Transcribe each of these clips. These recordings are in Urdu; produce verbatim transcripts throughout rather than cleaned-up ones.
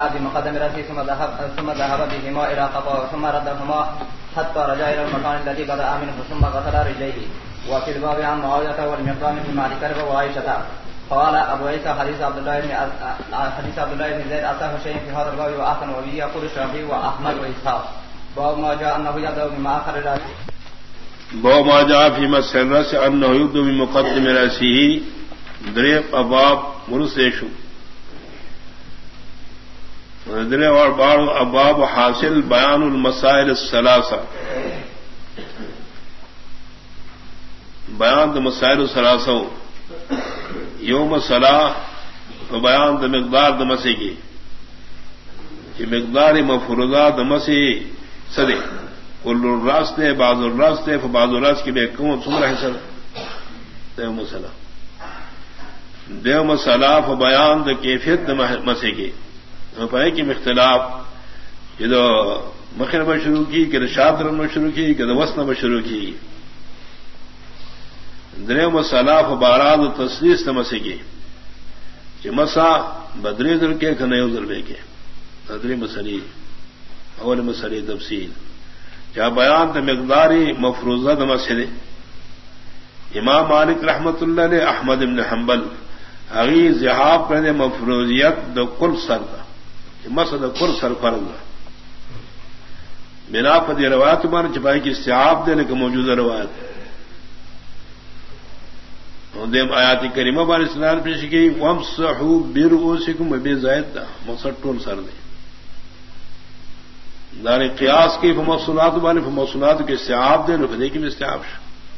بمقدم رأسه ثم ذهب ثم ذهب بهما إلى قفاه ثم ردهما حتى رجع إلى المكان الذي بدأ منه ثم غسل رجليه. وفي الباب عن معاوية والمقدام بن مالك وعائشة. قال أبو عيسى حديث عبد الله بن حديث عبد الله بن زيد أصح شيء في هذا الباب وأحسن وبه يقول الشافعي وأحمد وإسحاق. باب ما جاء أنه يبدأ بمؤخر رأسه. باب ما جاء في مسح الرأس أنه يبدأ بمقدم رأسه. دريق أباب مرسيشو درے اور ابواب حاصل بیان المسائل الثلاثہ بیان د مسائل الثلاثہ یوم صلاح و بیان د مقدار د مسح کی کہ مقدار مفروضہ د مسح صدے کل الراس دے بعض الراس دے فبعض الراس کی بے کم سمرہ حصہ دیو مسئلہ دیو مسئلہ و بیان د کیفیت د مسح کی پائے کہ اختلاف یہ تو مخر میں شروع کی کہ رشاد رن میں شروع کی کہ وسن میں شروع کی درے مسلاف و باراد و تصلیس تمسے کی کہ مسا بدری در کے کھنے ضربے کے بدری مسلی اول مسلی تفصیل کیا بیان تو مقداری مفروضہ مسئلے امام مالک رحمت اللہ علیہ احمد بن حنبل اگی ذہاب کرنے مفروضیت دو کل سر دا مسد کل سر فرض بنا پدی روایت مان چھپائی کی استعاب دے لیکن موجودہ روایت دیم آیات کریمہ بان اسلام پیش کی وامسحوا برؤوسکم بے زائد دا مقصد ٹول سر دے دار قیاس کی فموصولات بان فموصولات کے استعاب دے لفظے کی استعاب شا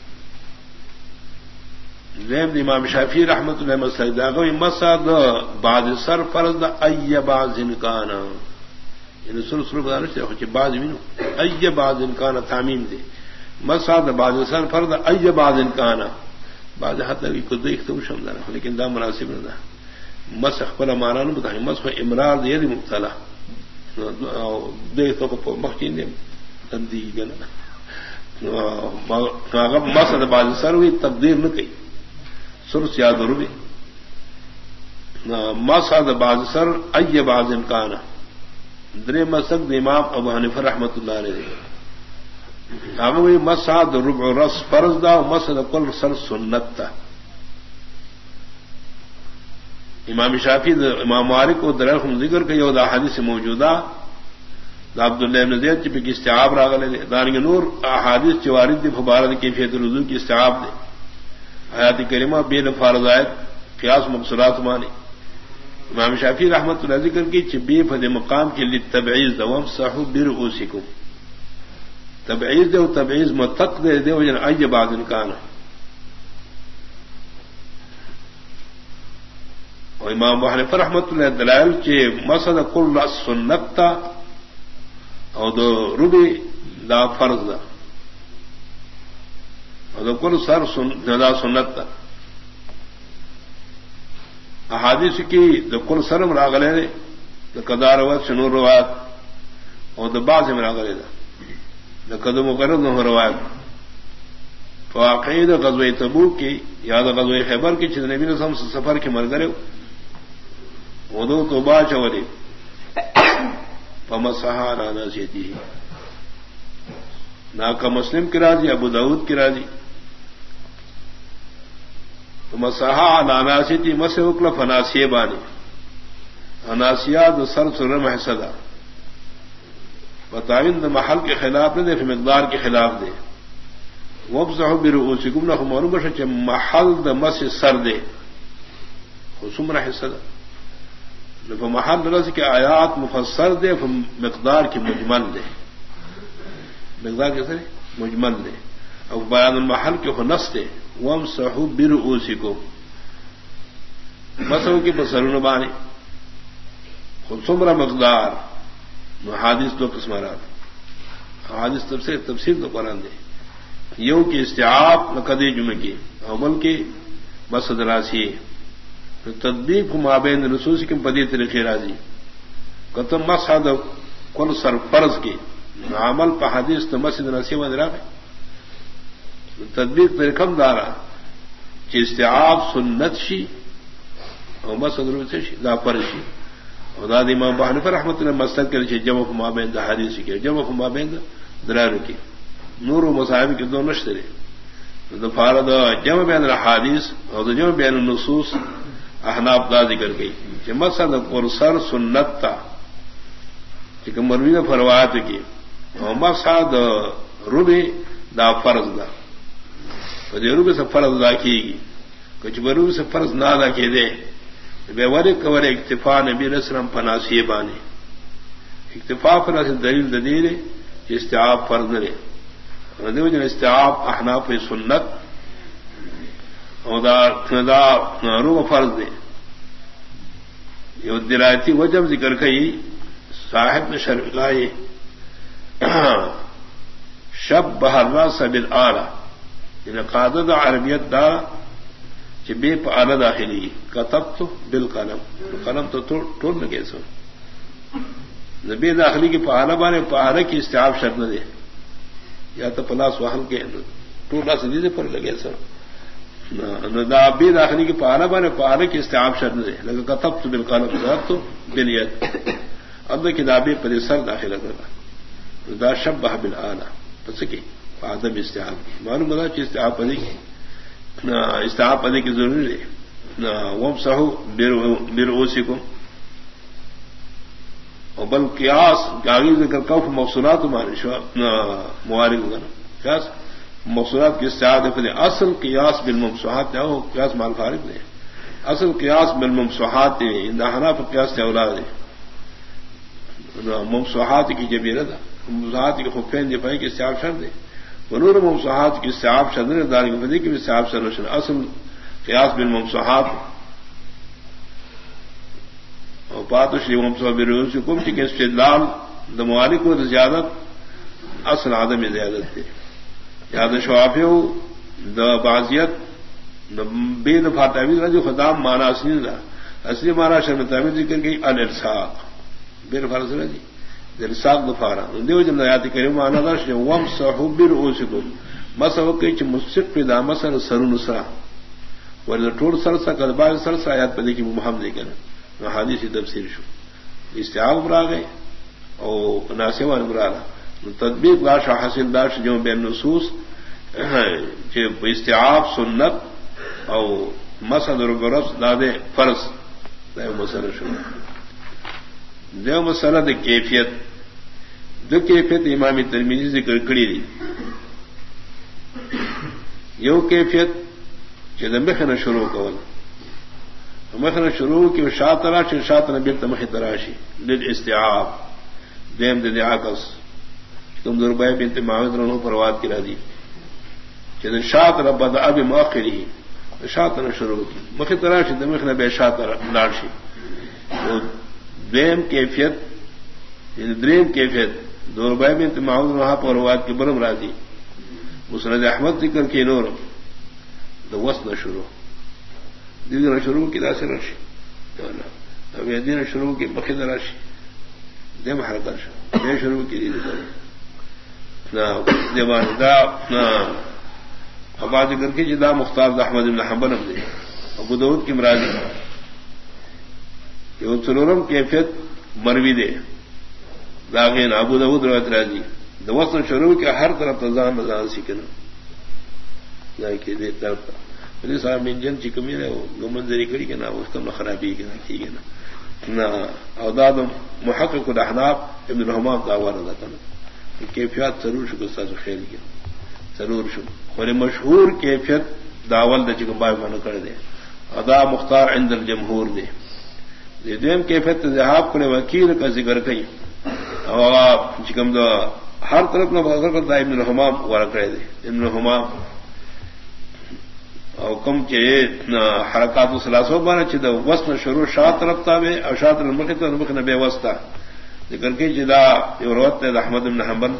دیم امام شافعی رحمت اللہ مسلک دا گوی مسد بعض سر فرض دا ای بعض انکانا یعنی سر سر بدانا چاہے خوچی بعض منو ای بعض انکانا تعمیم دے مسد بعض سر فرض دا ای بعض انکانا بعض حتی کی کدو اختم شمدانا لیکن دا مناسب نہ دا مسخ پلا مانا نو بتائی مسخ امرار دے دی مبتلا دیکھ تو مخچین دے تندی گنا مسد بعض سر ہوئی تقدیر نہ کئی سرس یاد روبی مسد باز سر ای باز امکان درے مسد امام ابو حنیفہ رحمت اللہ علیہ اگوی مسد ربع رس فرض دا مسد کل سر سنت تا امام شافعی امام مالک کو درخم ذکر کہ یہ دا حدیث موجودہ دا عبداللہ بن زید کی استعاب راغلے دارنگ نور احادیث چوارد دی فبارد کیفیت الوضو کی استعاب دے آیات کریمہ بین فرض آیت قیاس مقصورات مانی امام شافعی رحمت اللہ ذکر کی چبی فد مقام کے لیے تبعیض دوم صحو برؤوسکم تبعیض دے و تبعیض متق دے دے وجن ای بعض انکان اور امام حنیفہ رحمت اللہ دلائل چے مسد کل رأس سنت تا اور دو ربی دا فرض دا کل سر جدا سنت احادیث کی کل سرم راغلے دا قدار روایت شنور روایت اور دا باز میں راغلے دا قدم مقرر نہ روایت فواقعی دا غزوہ تبوک کی یا دا غزوہ خیبر کی چیز نبی رسم سے سفر کے مرگرے ودو تو با چوری فمسحا علی ناصیتہ ناکا مسلم کی راضی ابو داود کی راضی مسحا علی ناصیتہ مسح وکلا فناسیہ بانی اناسیات سر سرم حسدا بتاوین دا محل کے خلاف نہ دے فی مقدار کے خلاف دے وابزحوا برؤوسکم نہ معلوم بشا کہ محل دا مسح سر دے خصوم حسدا محل رض کے آیات مفسر دے مقدار کی مجمل دے مقدار کیسے مجمل دے اب بیان المحل کے نس دے وامسحوا برؤوسکم مسحو کی بسرون بانی خود سمرہ مقدار حادث دو قسم رات حادث تفسیر تفسیر تو قرآن دے یوں کی استعاب نقدی جمعہ کی اول کی مسد راسی تدبیق کو مابین رسوس کی پدی طریقے راضی قتم مسحد کل سر فرض کی عمل پہ حدیث تو مسجد نصیب درا تدبیق طریقم دارا کہ استعاب سنت شی اور مسد روسی دا فرشی اولاد امام ابو حنیفہ رحمۃ اللہ مسلک کے جمع ما بین حدیث کی جمع ما بین درار کی نور و مصاحب کے دو نشترے فارد جمع بین الحادیث اور جمع بین النصوص احناف دا ذکر گئی کہ مسد قرصر سنت تا کہ مروی فروات کی اور مسد ربی دا فرض دا روبی سے فرض ادا کی گی کچھ بروبی سے فرض نہ ادا کی دے بے ور کور اکتفا نبی رسلم پناسی بانے اکتفا پر دلیل دلیل استعاب فرض نے دیو استعاب احناف سنت اور دا روح فرض دے یہ درایتی وجب ذکر کئی صاحب نے شرف لائے شب بہر سبل آلہ ان قادت عربیت دا بے پالا داخلی کتب تو بل قلم قلم تو ٹول لگے سو بے داخلی کی پہاڑا بانے پہاڑے کی استعاب شرط نہ دے یا تو پلاس وحل کے ٹولا سے دیدے پر لگے سو بے داخلی کی پہاڑا بانے پہاڑے کی استعاب شرط نہ دے لگا کتب تو بل قلم کتب تو بلیت اب کتابیں پر سر داخل کرنا دا شب بہ بل آلہ پس کی آدم استعاب کی معلوم بتا کہ استعاب پڑے گی استعاب پڑھنے کی ضروری ہے وم سہو برؤسکم اور بل قیاس آگے ذکر کف مفصولات موارد قیاس مفصولات کی استعاد ہے اصل قیاس بالممسوحات ہو قیاس مال فارغ نے اصل قیاس بالممسوحات حناف قیاس سے اولاد ہے ممسوحات کی جبیرت ممسوحات کے خفین دفاعی کی استعاب شرط ہے ونور ممسوحات کی استعاب شدر دار کی بدی کی بھی استعاب شدر اصل قیاس بالممسوحات اور بات شری ممسوح برؤسکم کی استدلال دمواری کو زیادت اصل عدم زیادت تھے یاد شوافی ہو دا بازیت بے دفاع تعویذ جو خدام مانا اصلی دا اصلی مانا شرم تعویذ ذکر گئی الارساق بے دفاع رسول جی درساق دفارا دیو جن آیات کریم آنا داشت وامسحوا برؤوسکم مسحو کئی چ مسق پیدا مسر سرون سرا ورنہ ٹوڑ سر سا کلبا سر سا آیات پدی کی محمد ذکر حدیث تفسیر شو استعاب برا گئے او ناسوان برا تطبیق لاش حاصل داشت جو بین نصوص کہ استعاب سنت او مسد ربرس دادے فرض دے مسر شو دیو مسئلہ د کیفیت د کیفیت امام ترمذی ذکر کړی دی یو کیفیت چې د مخنه شروع کول مخنه شروع کې شاطرا چې شاطر بیت مخ تراشی للاستعاب دیم د عکس تم دربای بنت معاذ رنو پرواد کی راضی چې د شاطر بدا اب مؤخره شاطر شروع کی مخ تراشی د مخنه به شاطر لارشی دیم کیفیت دریم کیفیت دو روپئے میں معاون وہاں پر رواد کے برم راضی مسند احمد ذکر کے نور دو وس نہ شروع دیگر شروع کی داس رشی اب یہ دین شروع کی مخد راشی دیم حرکت دے شروع کی دیوان دا ابا ذکر کی جدا مختار احمد بن حنبل نے ابو داؤد کی مرادی سلورم کیفیت مروی دے داغین ابو داؤد روایت راضی دوسن شروع کے ہر طرف تزان نزان سیکھنا کہ دے صاحب انجن چی کمی رہے وہ منظری کری کہ نا اس کا خرابی کے نا کی گے نا اوداد محقق الاحناف ابن الحمام دعوی رضا کرنا کیفیات ضرور شکر ساز خیر کی ضرور شکر اور مشہور کیفیت داول دے چکم بائی مانا کر دے ادا مختار عند الجمہور دے دیم کیفیت ذہاب کو وکیل کا ذکر کئی اور چکم دو ہر طرف نہ بغیر کرتا ابن الحمام وارا کرے دے ابن الحمام اور کم کے حرکات و سلاسو بانا چدا وسن شروع شاہ طرف تا بے اور شاہ طرف مخت مخ نہ بے وسطا ذکر کی جدا روت احمد بن حنبل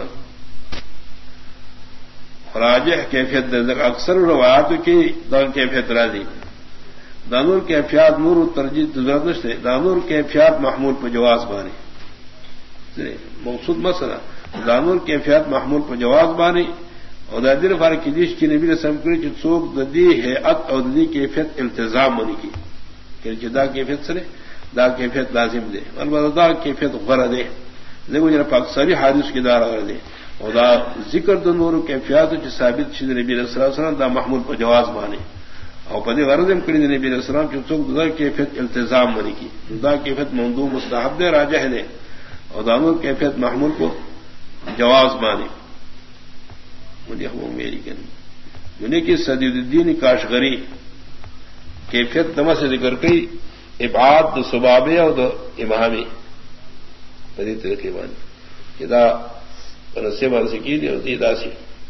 راجح کیفیت اکثر روایات کی دون کیفیت راضی دانور کیفیات نور ترجیح ضرورت نشتے دانور کیفیات محمول پر جواز بانی مقصود مسئلہ دانور کیفیات محمول پر جواز بانی اور دادر فارق کی دیش کی نبی رسم کری کہ چوک ددی ہے ات اور ددی کیفیت التزام بنی کی کہ جدا کیفیت سرے دا کیفیت لازم دے البتہ دا کیفیت غرض دے دیکھو جنا پاک ساری حادث کی دار غرض دے اور دا ذکر د نور کیفیت جو ثابت شد نبی صلی اللہ علیہ وسلم دا محمول پر جواز مانے اور پدی غرض ہم کڑی نبی علیہ السلام جو تو دا کیفیت التزام منی کی دا کیفیت موضوع مستحب دے راجح دے اور دا نور کیفیت محمول کو جواز مانے مجھے وہ میری کہنی دنیا کی سدید الدین کاشغری کیفیت دما سے ذکر کی ابعاد دو سبابے اور دو امامی پدی طریقے بانی کدا رسے بار سے کی دی اور دیدا سی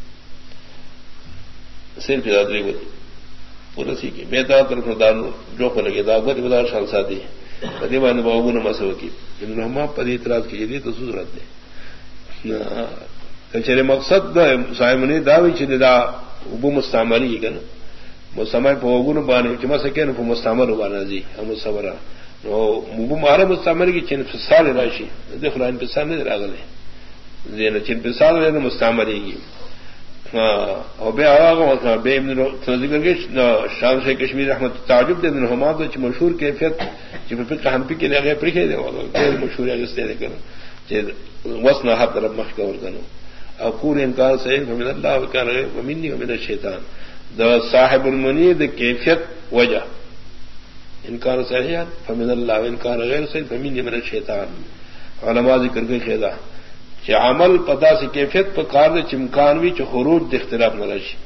صرف دادری ہوتی پورا سی کی بیتا طرف دار جو کو لگے دا بہت بڑا شان ساتھی پدی بان بابو نے مسو کی ان ہم پدی اعتراض کیجیے تو صورت دے کچرے مقصد صاحب نے داوی چھ دا ابو مستعملی کنا مستعمل پوغون بانے چما سکے نو مستعمل بانا جی ہم صبر نو ابو مہار مستعمل کی چن فسال راشی دخلان پسان نے راغلے زین چن پسال نے مستعملی کی او بے آغا بے ابن ذکر کے شان سے کشمیر احمد تعجب دے دن ہما تو مشہور کیفیت چ فقہ حنفی کے لگے پرکھے دے غیر مشہور ہے اس نے کر چ وسنا حق رب مخکور کنو اقول انکار صحیح فمن اللہ وکان ومنی ومن الشیطان دا صاحب المنید کیفیت وجہ انکار صحیح فمن اللہ وانکار غیر صحیح فمنی ومن الشیطان علماء ذکر کے خیدا کہ عمل پتا سے کیفیت پر کار دے چمکانوی چ خروج دے اختلاف نہ رشی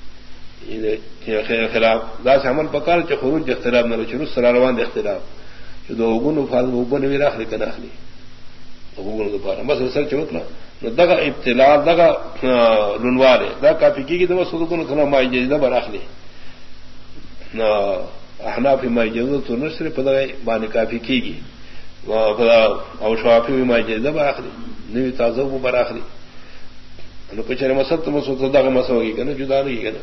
یہ خلاف دا سے عمل پکار چ خروج دے اختلاف نہ رشی رس روان دے اختلاف جو دو گن فاضل وبن وی راخ لکن اخلی وګورو د پاره بس سر چوتلا نو دغه ابتلاء دغه لنواله دا کافی کیږي د وسو کو نو ما اجازه براخلي نو احناف ما اجازه تو نشر په دغه باندې کافی کیږي او شافعی ما اجازه براخلي نو تازه وو براخلي نو په چیرې مسد ته مسو دغه مسوږي کنه جدا نه کیږي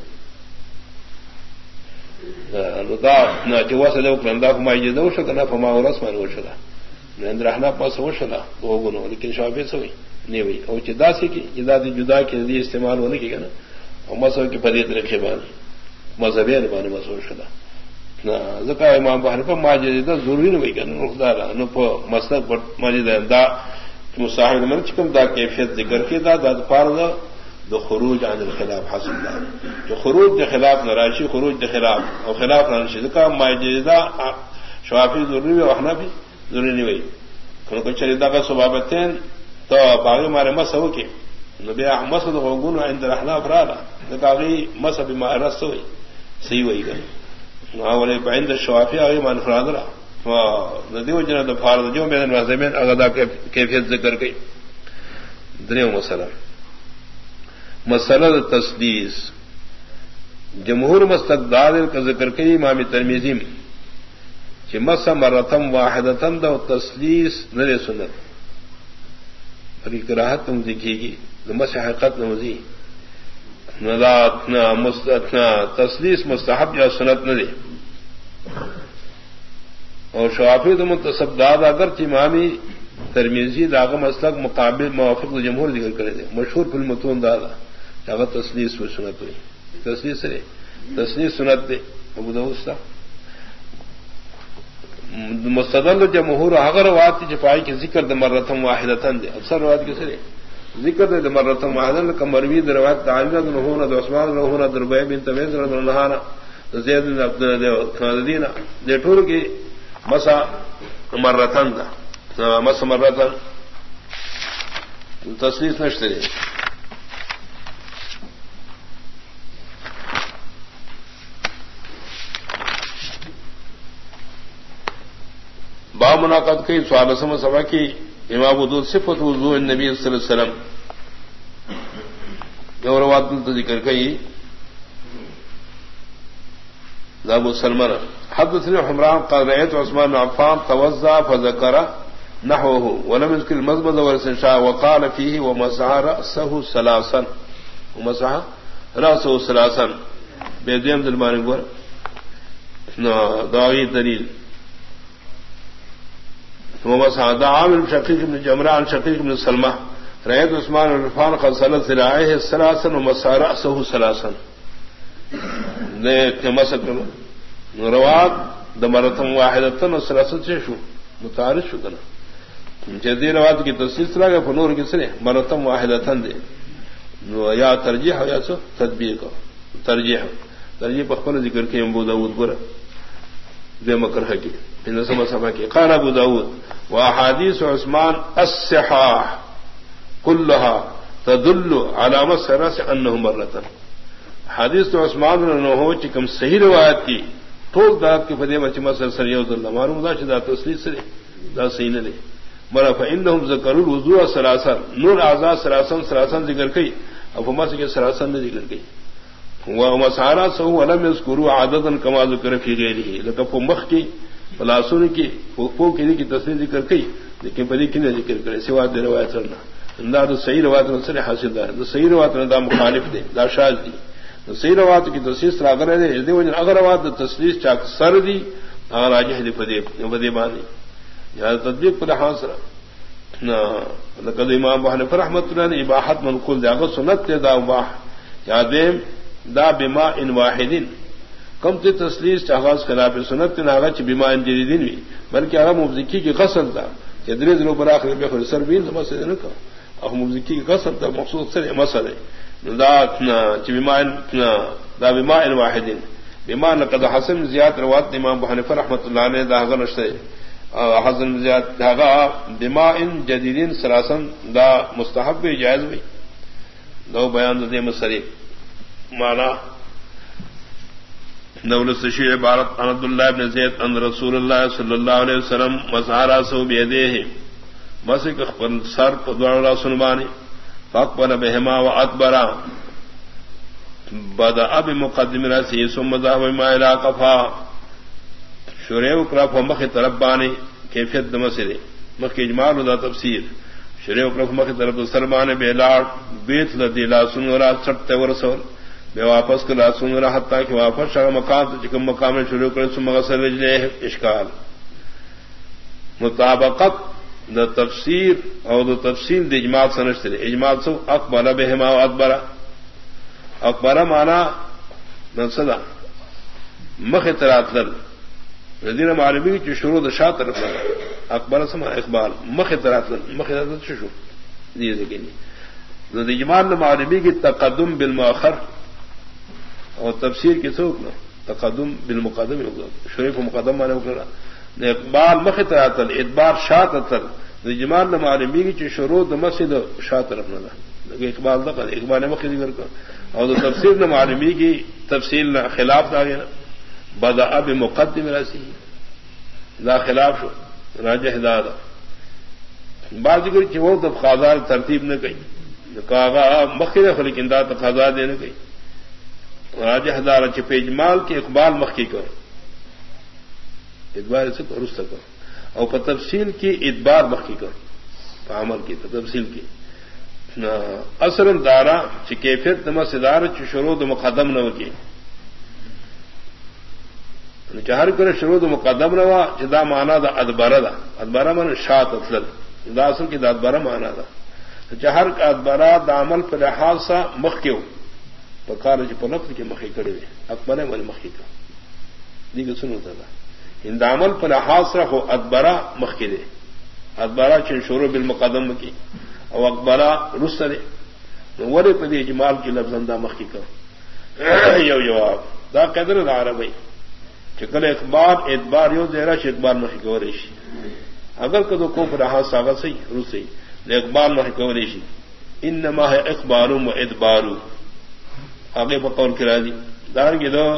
نو دا نه چې واسه له کړنده ما اجازه وشو کنه په ما ورس باندې وشو نریندر احنا پاس ہو چلا دو گنو لیکن شافعی سے ہوئی نہیں ہوئی اور جدا سے کی جدا دی جدا کے لیے استعمال ہونے کی نا اور مسئلہ کی فریت رکھے بانی مذہبی بانے مسئلہ شدا زکا امام بحر پر ماجدہ ضروری نہیں ہوئی کہ نخدار مسئلہ پر ماجدہ دا مصاحب من چکم دا کیفیت ذکر کی دا دا پار دا دو خروج عن الخلاف حاصل دا جو خروج دے خلاف نراشی خروج دے خلاف اور خلاف نراشی زکا ماجدہ شافعی ضروری اور حنفی ضروری نہیں ہوئی کھڑ چریدا کا سبابتین تو باغی مارے مسو کے نبی مسد غون عند الاحناف رالا نکاغی مسب ما رس ہوئی صحیح ہوئی گئی اولے عند الشوافی اگے من فرادرا وا ندیو جنا د فار جو میں نظمین اغدا کے کیفیت ذکر کی دریو مسئلہ مسئلہ تسدیس جمہور مستقدار کا ذکر کی امام ترمذی کہ مس مرتم واحدتن دو تسلیس نرے سنت بڑی کراہت تم دیکھے گی مس حقیقت نوزی نہ تسلیس مستحب یا سنت نہ دے اور شوافی تو منتصب داد اگر امامی ترمیزی داغ مسلک مقابل موافق جمہور ذکر کرے دے مشہور فل متون دادا اگر تسلیس و سنت ہوئی تسلیس سے تسلیس سنت دے ابو داؤد مستدل جمہور اگر روات کی جفائی کے ذکر د مرتم واحدتن دے اکثر روات کے سرے ذکر د مرتم واحدن کا مروی د روات تعالی د نہونا د عثمان نہونا د ربیع بنت تمیز رضی اللہ عنہ زید بن عبد الدین دے ٹور کی مسا مرتن دا مس مرتن تسلیس نشتے با مناقض کی سوال سم سبا کی امام ودود صفت وضوء النبی صلی اللہ علیہ وسلم اور روات ذکر کی ابو سلمان حدثنا حمران قال رأيت عثمان بن عفان توضأ فذكر نحوه ولم يذكر المضمضة والاستنشاق وقال فيه ومسح رأسه ثلاثا ومسح رأسه ثلاثا بيديم ذلمان يقول داعي دليل ومسح دعام شقيق بن جمران شقيق بن سلمة رأيت عثمان بن عفان قد سلت ذراعيه ثلاثا ومسح رأسه ثلاثا مسح روات دمرتم واحدتن وثلاثا شو متعارف شکنا جدید روایت کی تصدیق سرا گا فنور کس نے مرتم واحدتن دے یا ترجیح یا سو تدبیر کو ترجیح ترجیح پخپل ذکر کے ابو داؤد پر بے مکرہ کی ان سما سما کی قال ابو داؤد واحاديث عثمان الصحاح كلها تدل على مسرس انه مرتن حدیث تو عثمان نے ہو چکم صحیح روایت کی ٹھوک دات کے فدی مچ مسر سر یوز اللہ معلوم دا شدا تسلیث سے دا صحیح نہ مرا فانهم ذکروا الوضوء ثلاثا نور اعضاء ثلاثا ثلاثا ذکر کی اب ہم سے کہ ثلاثا نے ذکر کی ومسارا سو ولم يذكروا عددا كما ذكر في غيره لقد مخ کی فلاسون کی فوق کی کی تصریح ذکر کی لیکن بڑی کی نے ذکر کرے سوا دے روایت سرنا انداز صحیح روایت سے حاصل ہے صحیح روایت دا مخالف دے دا شاذ دی صحیح روایت کی تصریح اگر ہے دے وجہ اگر روایت تصریح چاک سر دی اگر راجح دی فدی فدی بانی یا تطبیق پر حاصل نہ لقد امام ابو حنیفہ رحمۃ اللہ علیہ اباحت منقول دا سنت دا مباح یا دیم دا بما ان واحدین کم تے تسلیث آغاز کرا پہ سنت ناغا چ بما ان جدیدین بھی بلکہ اگر مبذکی کی قصد تھا کہ درز رو براخر بے خر سربین مسئلہ نہ کہ اب مبذکی کی قصد تھا مخصوص سے مسئلہ دا چ بما ان دا بما ان واحدین بما لقد حسن زیاد روات امام ابو حنیفہ رحمۃ اللہ علیہ دا غنشتے حسن زیاد دا بما ان جدیدین سراسن دا مستحب جائز بھی دو بیان دے مسئلہ مانا نول السشی عبارت عن عبد الله بن زید ان رسول الله صلی اللہ علیہ وسلم مسارا سو بیدیه مسک خپل سر په دوړا سنبانی فاقبل بهما واتبرا بدا اب مقدم راسی ثم ذهب ما الى قفا شریو کرا فمخ طرف بانی کیفیت دمسری مخ اجمال دا تفسیر شریو کرا فمخ طرف سربان بیلاڑ بیت لدی لا سنورا چٹتے ورسول میں واپس کر سن رہا حتیٰ کہ واپس شاہ مقام چکم مقام میں شروع کرے ثم غسل رجلے اشکال مطابقت دا تفسیر اور دا تفصیل دا اجماع سنشتے دے اجماع سو اقبل بہما و ادبرا اقبل مانا نصدا مخ اطرات لر رضینا معلومی کی شروع دا شاہ طرف لر اقبل سما اقبال مخ اطرات لر مخ اطرات لر شروع دیئے دیکھیں دا اجماع معلومی کی تقدم بالمؤخر اور تفسیر کی سوک نا تقدم بالمقدم شریف مقدم مانے اکڑا اقبال مختل ادبار شاط اتر جمال معلومی کی شروع مسجد شاط رکھنا اقبال دا اقبال مخد کر اور تفسیر نہ معلومی کی تفصیل نہ خلاف آ گیا نا بدا اب مقدم راسی دا خلاف شو راجہ ہدایت بعض کی وہ خاصار ترتیب نہ کہی کہا مخد لیکن دا تقاضا دے نہ کہی راجہ ہزار چپے اجمال کے اقبال مخی کرو ادبار سے رست کرو اور پر تفصیل کی ادبار مخی کرو عمل کی تفصیل کی اثر دارا چکیفیت نما سدار چشرود مقدم نو کی چہر کرے شرود مقدم نوا جدا مانا دا ادبارہ دا ادبارہ من شاط اصل دا اصل کی دا ادبارہ مانا دا چہر کا ادبارہ دا عمل پر لحاظ سا مخ کیوں پکار جو پلفظ کے مخی کڑے ہوئے اکبر من مخی کا دیگر سنو تھا ہند عمل پر لحاظ رکھو ادبرا مخی دے ادبرا چن شروع بالمقدم کی او اکبرا رسرے ورے پدی اجمال کی لفظ اندہ مخی کا یو جواب دا قدر دارا بھائی چکل اخبار ادبار یو دیرا چ اقبال مخی کا وریشی اگر کدو کو پر لحاظ ساغا سی رسی لے اقبال مخی کا وریشی انما ہے اخبار و ادبار آگے پر قول کرا دی دار کی دو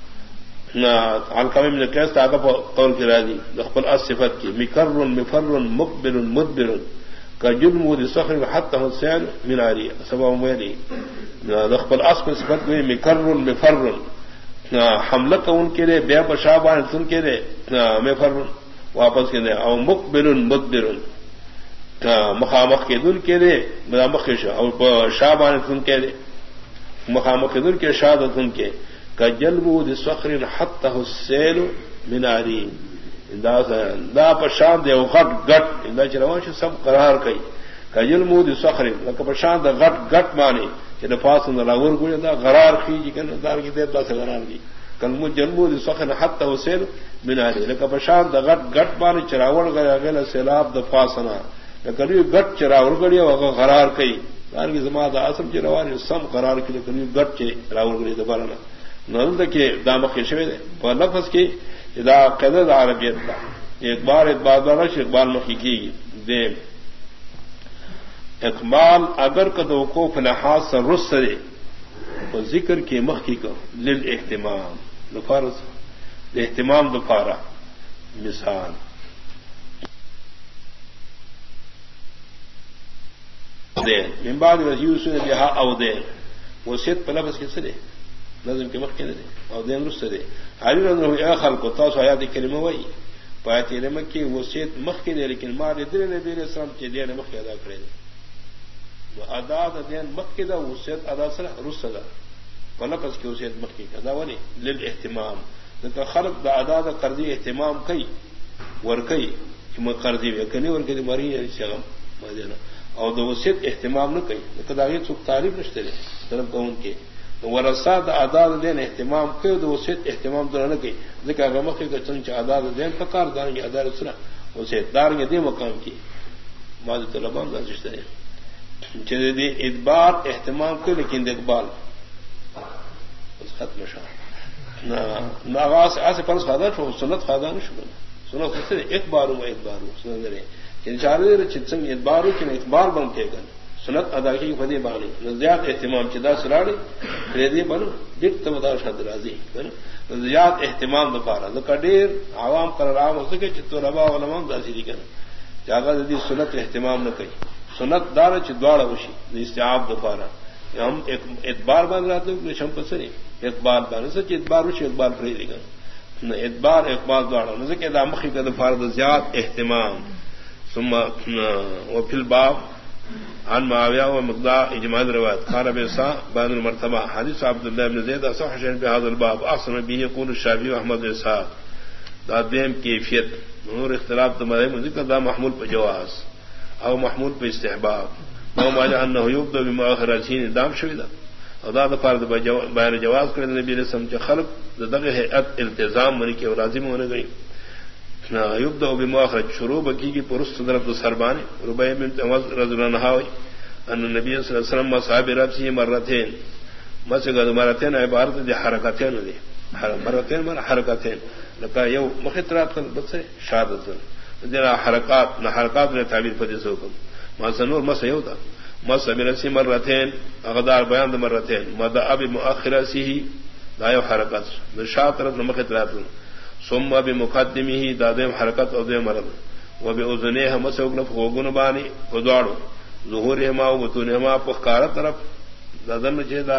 علقم ابن قیس آگے پر قول کرا دی دخل الصفت کی مکر مفر مقبل مدبر کا جرم و صخر حتى حسین مناری سبا میری دخل اصف صفت میں مکر مفر حملہ کا ان کے لیے بے پشابان سن کے لیے مفر واپس کے لیے او مقبل مدبر مخامخ کے دن کے لیے مخش اور شابان سن کے لیے مقام خدر کے شہادت ان کے کا جلبود سخر حتى السیل مناری دا پشان دے غٹ گٹ دا چلواش سب قرار کئی کا جلبود سخر لکہ پشان دا غٹ گٹ مانی کہ نفاس نہ لاور گویا دا غرار کی کہ دار کی دیتا سے غرار کی کلم جلبود سخر حتى السیل بنا دے لکا پشان دا گٹ گٹ بانی چراوڑ گیا گیا سیلاب دا فاسنا لکریو گٹ چراوڑ گیا وگا غرار کئی دارنگی زمان دا اصل چراوانی سم قرار کی لکریو گٹ چراوڑ گیا دا بارنا نظر دا کہ دا مخی شوئے دے پر لفظ کی دا قیدہ دا عربیت دا ایک بار اقبال دارش اقبال مخی کی دے اقبال اگر کدو کو فلحاظ سے رس سرے تو ذکر کی مخی کو لل اہتمام لفارس اہتمام دفارا مثال من بعد یوسف نے جہا او دے وہ سیت پلبس کے سرے نظم کے مخ کے دے او دین رس سرے علی رضی اللہ خلق تاس آیات کلمہ وئی پایت علم کی وہ سیت مخ کے دے لیکن مار دے نبی علیہ السلام کے دے مخ ادا کرے ادا دین مخ کے دا وہ سیت ادا سر رس دا پلبس کے سیت مخ کی ادا ولی لل اہتمام کہ خلق دا ادا دا قرضی اہتمام کئی ورکئی کہ میں قرضی میں کنی ورکے دی مری ہے شغم مدینہ اور دو وصیت اہتمام نہ کئی کہ داغی سب تعریف نشتے رہے طرف کون کے ورثہ دا ادا دین اہتمام کئی دو وصیت اہتمام تو نہ کئی ذکر اگر مخی کا چنچ ادا دین پکار دارنگی ادا رسنا وصیت دارنگی دی مقام کی بعض طلبان دا نشتے رہے چیزے دی ادبار اہتمام کئی لیکن اقبال اس ختم شاہ ناغاز ایسے فرض خادا چھو سنت خادا نہیں شکر سنت خود سے ایک باروں میں ایک باروں سنت رہے کہ چارے چتسنگ ایک باروں کی اخبار بن کے گن سنت ادا کی فدی بانی نزیات اہتمام چدا سراڑی فریدی بنو دکھ تمدار شاد راضی نزیات اہتمام دفارا لکا دیر عوام قرار عام ہو سکے چتو ربا علمان داسی دی کن جاگا دی سنت اہتمام نہ کئی سنت دار چدواڑا وشی استعاب دفارا ہم اعتبار باندھ رہتے ہیں شم پسری اقبال بان سچ اعتبار وچ اقبال فری دی گن نہ اعتبار اقبال دوڑا نہ کہ دا مخی کا فرض زیاد اہتمام ثم وفي الباب عن معاویہ و مقدار اجماع روایت قال بيسا بعد المرتبہ حدیث عبد الله بن زید صح شان بهذا الباب احسن به يقول الشافعي واحمد اسحاق دا دیم کیفیت نور اختلاف تمہارے ذکر دا محمول پر جواز او محمول پر استحباب نو ماجہ انه يبدأ بمؤخرتين دام شویدہ ادا دا فرض بیان جواز کرے نبی علیہ السلام کے خلق دغه ہیئت التزام من کے لازم ہونے گئی نا یبدأ بمؤخر شروع بکی کی پرست طرف سربان ربیع بنت عوض رضی اللہ عنہا ان نبی صلی اللہ علیہ وسلم مصحاب ربسی مرتين مسجد مرتين عبارت دی حرکتین دی مرتين مر حرکتین لکا یو مخطرات بس شادت دینا حرکات نہ حرکات نے تعبیر فدیس حکم ما سنور مس یو تھا مس برسی مرتين اغدار بیان مرتين مدى اب مؤخر سیہ دایو حرکت نشاط طرف مخطرات ثم بمقدمه دادم حرکت او دیم مرد و باذنه مسوغن فوغن بانی ودواڑو ظهورهما و بطونهما پخکار طرف دادن چیدا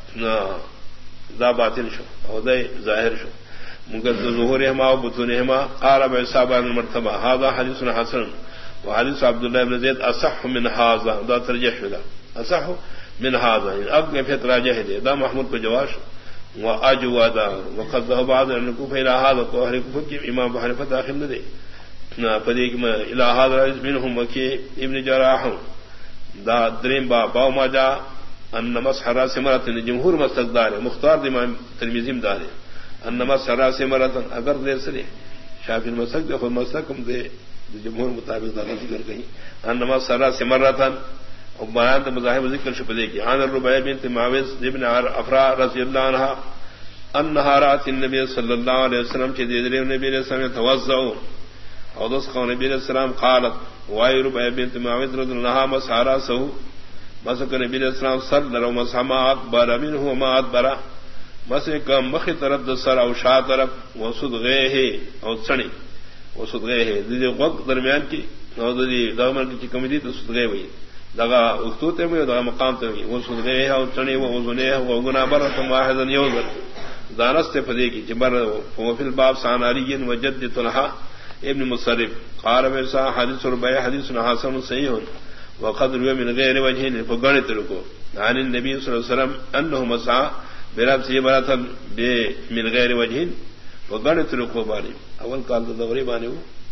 دا باطل شو او دا ظاہر شو مگر ظهورهما و بطونهما قال بعصابان المرتبه هذا حديث حسن وحديث عبد الله بن زيد اصح من هذا دا ترجح شدا اصح من هذا اب نے پھر راجح دے دا محمود کو جواز واجوادا وقد ذهب بعض الكوفه الى هذا قول الكوفه امام ابو حنیفہ داخل نہ دے نہ پدیک میں الى هذا منهم وكي ابن جراح دا دریم با باو ما جاء ان مسح راس مرات جمهور مستقدار مختار امام ترمذی دار ان مسح راس مرات اگر دیر سے شافعی مسلک کو مسلکم دے جمهور مطابق دا ذکر کہیں ان مسح راس مرات اور بیان تو مذاہب ذکر شپدے کی عن الربيع بنت معاویہ ابن افراء رضی اللہ عنہا انها رات النبي صلی اللہ علیہ وسلم کے دیدرے نبی علیہ السلام توضؤ اور دوس کو نبی علیہ السلام قالت وای ربيع بنت معاویہ رضی اللہ عنہا مسحرا سو مسک نبی علیہ السلام صلی اللہ مسحما اکبر منه ما ادبر مسک مخ طرف دسر او شا طرف وصدغه او سنی وصدغه دی وقت درمیان کی او دی دامن کی کمیٹی تو صدغه وئی دغا اختوتے میں دغا مقام تے وہ سنے ہے اور چنے وہ وزنے وہ گنا برت واحد یوزر دانست فدی کی جبر وہ فی الباب ساناری وجد طلحہ ابن مصرف قال بيسا حديث ربيع حديث حسن صحيح وقد روى من غير وجه فغنت لكو عن النبي صلى الله عليه وسلم انه مسعى برب سيبرة من غير وجه فغنت لكو باري اول قال دغری بانی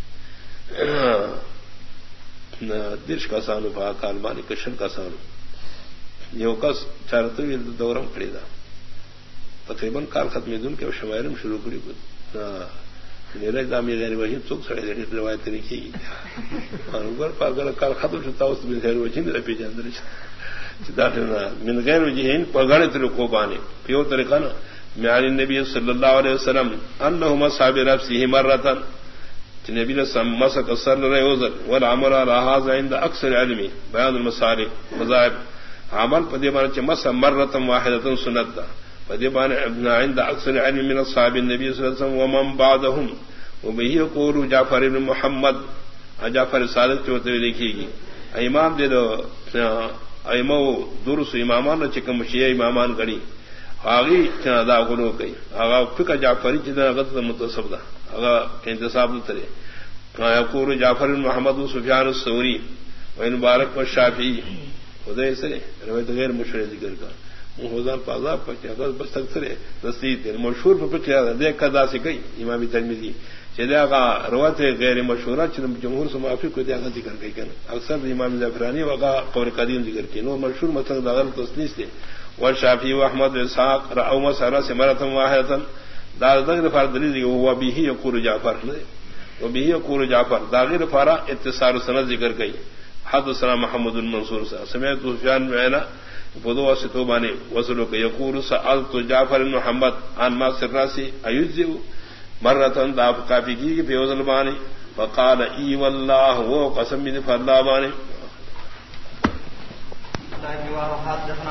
وہ درش کا سانو پا کال مانی کشن کا سانو یو کس چارتو دورم کھڑی دا تقریباً کال ختمی دن کے شمائرم شروع کری بود میرے دامی غیر وہی چک سڑے روایت لکھی اور اوپر پاگل کال ختم ہوتا اس میں غیر وجہ نہیں رپی جاندر من غیر وجہ پگڑے تر کو بانے پیو طریقہ نا میان النبی صلی اللہ علیہ وسلم انہما صحاب رفسی مرتن نبی نے مسک سر رہے عذر والعمل على هذا عند اکثر علمی بیان المصالح مذاہب عمل پدی بان چمس مرتن واحدۃ سنت پدی بان عند اکثر علم من اصحاب النبی صلی اللہ علیہ وسلم ومن بعدهم وبه يقول جعفر بن محمد جعفر صادق جو تے لکھی گی امام دے دو ایمو درس امامان چکم شیعہ امامان گڑی آگی دا غلو گئی آگا فکر جعفری چدن غلط متصب دا آگا انتصاب ترے یقول جعفر محمد سفیان الثوری وین مبارک و شافعی خدای سے روایت غیر مشہور ذکر کا محوزان پازاب پکے بس تک سرے نصیب مشہور پر پکے دیکھ کدا سے گئی امام ترمذی چلے آگا روایت غیر مشہورہ چلم جمہور سے معافی کو دیا ذکر گئی کن اکثر امام زعفرانی وغا قول قدیم ذکر کی نو مشہور مثلا داغل تصنیف تھے والشافعی واحمد اسحاق راو مسألہ سے مرتم واحدتا دار دغر فار دلیل ہوا به یقول جعفر و به یقول جعفر داغر فارا اتصال سند ذکر گئی حدثنا محمد المنصور سمعت سفیان بن بدو واسطوبانی وصلوا کہ یقول سألت جعفر بن محمد عن ما سراسی ایجزئ مرتن دا کافی کی بیوزل بانی فقال ای واللہ وہ قسم بھی فرلا بانی